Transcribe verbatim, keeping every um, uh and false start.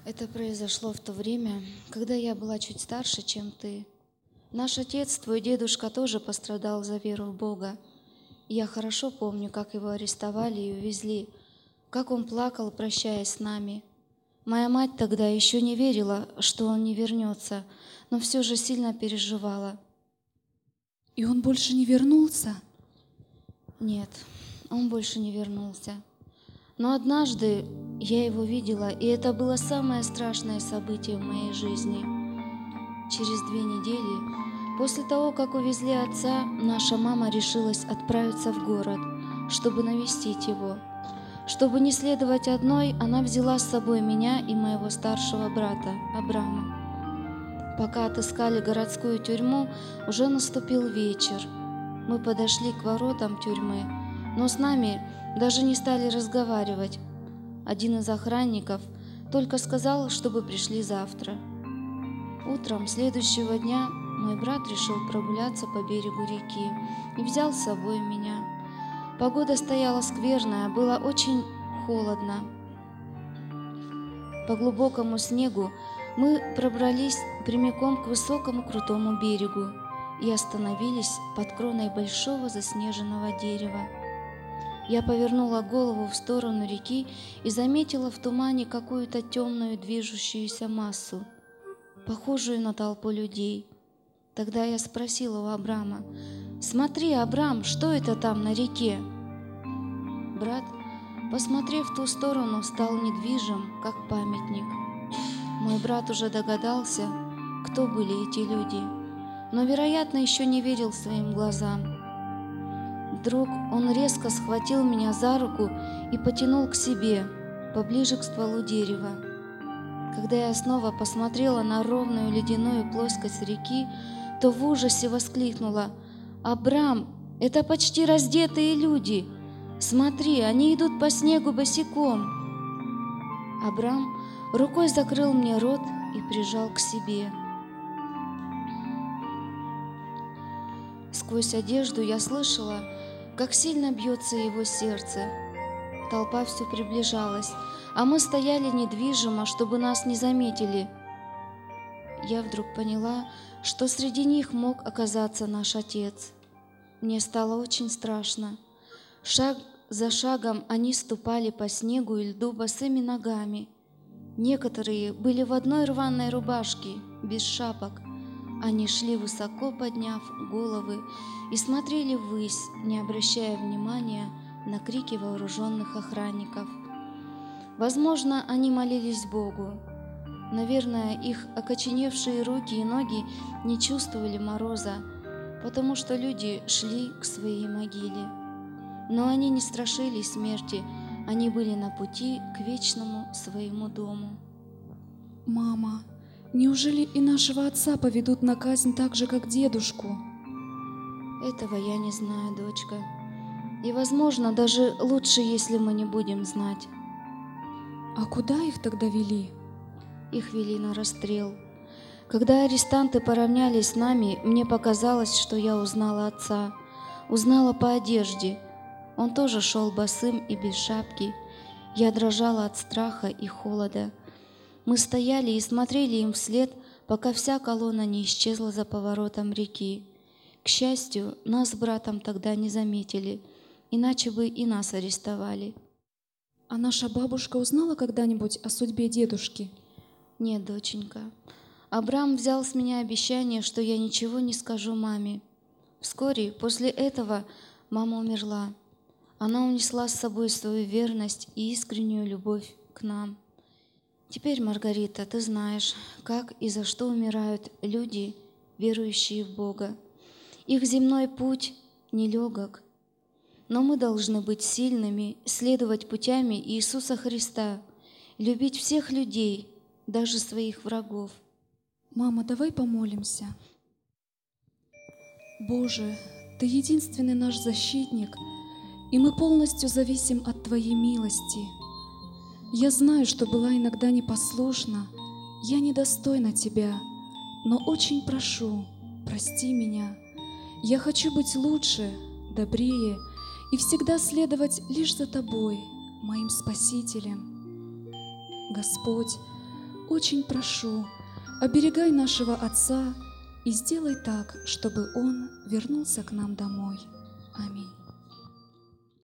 Это произошло в то время, когда я была чуть старше, чем ты. Наш отец, твой дедушка, тоже пострадал за веру в Бога. Я хорошо помню, как его арестовали и увезли, как он плакал, прощаясь с нами. Моя мать тогда еще не верила, что он не вернется, но все же сильно переживала. И он больше не вернулся? Нет, он больше не вернулся. Но однажды я его видела, и это было самое страшное событие в моей жизни. Через две недели, после того, как увезли отца, наша мама решилась отправиться в город, чтобы навестить его. Чтобы не следовать одной, она взяла с собой меня и моего старшего брата, Абрама. Пока отыскали городскую тюрьму, уже наступил вечер. Мы подошли к воротам тюрьмы, но с нами даже не стали разговаривать. Один из охранников только сказал, чтобы пришли завтра. Утром следующего дня мой брат решил прогуляться по берегу реки и взял с собой меня. Погода стояла скверная, было очень холодно. По глубокому снегу мы пробрались прямиком к высокому крутому берегу и остановились под кроной большого заснеженного дерева. Я повернула голову в сторону реки и заметила в тумане какую-то темную движущуюся массу, похожую на толпу людей. Тогда я спросила у Абрама: «Смотри, Абрам, что это там на реке?» Брат, посмотрев в ту сторону, стал недвижим, как памятник. Мой брат уже догадался, кто были эти люди, но, вероятно, еще не верил своим глазам. Вдруг он резко схватил меня за руку и потянул к себе, поближе к стволу дерева. Когда я снова посмотрела на ровную ледяную плоскость реки, то в ужасе воскликнула: «Абрам, это почти раздетые люди! Смотри, они идут по снегу босиком!» Абрам рукой закрыл мне рот и прижал к себе. Сквозь одежду я слышала, как сильно бьется его сердце. Толпа все приближалась, а мы стояли недвижимо, чтобы нас не заметили. Я вдруг поняла, что среди них мог оказаться наш отец. Мне стало очень страшно. Шаг за шагом они ступали по снегу и льду босыми ногами. Некоторые были в одной рваной рубашке, без шапок. Они шли высоко, подняв головы, и смотрели ввысь, не обращая внимания на крики вооруженных охранников. Возможно, они молились Богу. Наверное, их окоченевшие руки и ноги не чувствовали мороза, потому что люди шли к своей могиле. Но они не страшились смерти, они были на пути к вечному своему дому. Мама, неужели и нашего отца поведут на казнь так же, как дедушку? Этого я не знаю, дочка. И, возможно, даже лучше, если мы не будем знать. А куда их тогда вели? Их вели на расстрел. Когда арестанты поравнялись с нами, мне показалось, что я узнала отца. Узнала по одежде. Он тоже шел босым и без шапки. Я дрожала от страха и холода. Мы стояли и смотрели им вслед, пока вся колонна не исчезла за поворотом реки. К счастью, нас с братом тогда не заметили, иначе бы и нас арестовали. А наша бабушка узнала когда-нибудь о судьбе дедушки? Нет, доченька. Абрам взял с меня обещание, что я ничего не скажу маме. Вскоре после этого мама умерла. Она унесла с собой свою верность и искреннюю любовь к нам. Теперь, Маргарита, ты знаешь, как и за что умирают люди, верующие в Бога. Их земной путь нелегок, но мы должны быть сильными, следовать путями Иисуса Христа, любить всех людей, даже своих врагов. Мама, давай помолимся. Боже, Ты единственный наш защитник, и мы полностью зависим от Твоей милости. Я знаю, что была иногда непослушна, я недостойна Тебя, но очень прошу, прости меня. Я хочу быть лучше, добрее и всегда следовать лишь за Тобой, моим Спасителем. Господь, очень прошу, оберегай нашего отца и сделай так, чтобы он вернулся к нам домой. Аминь.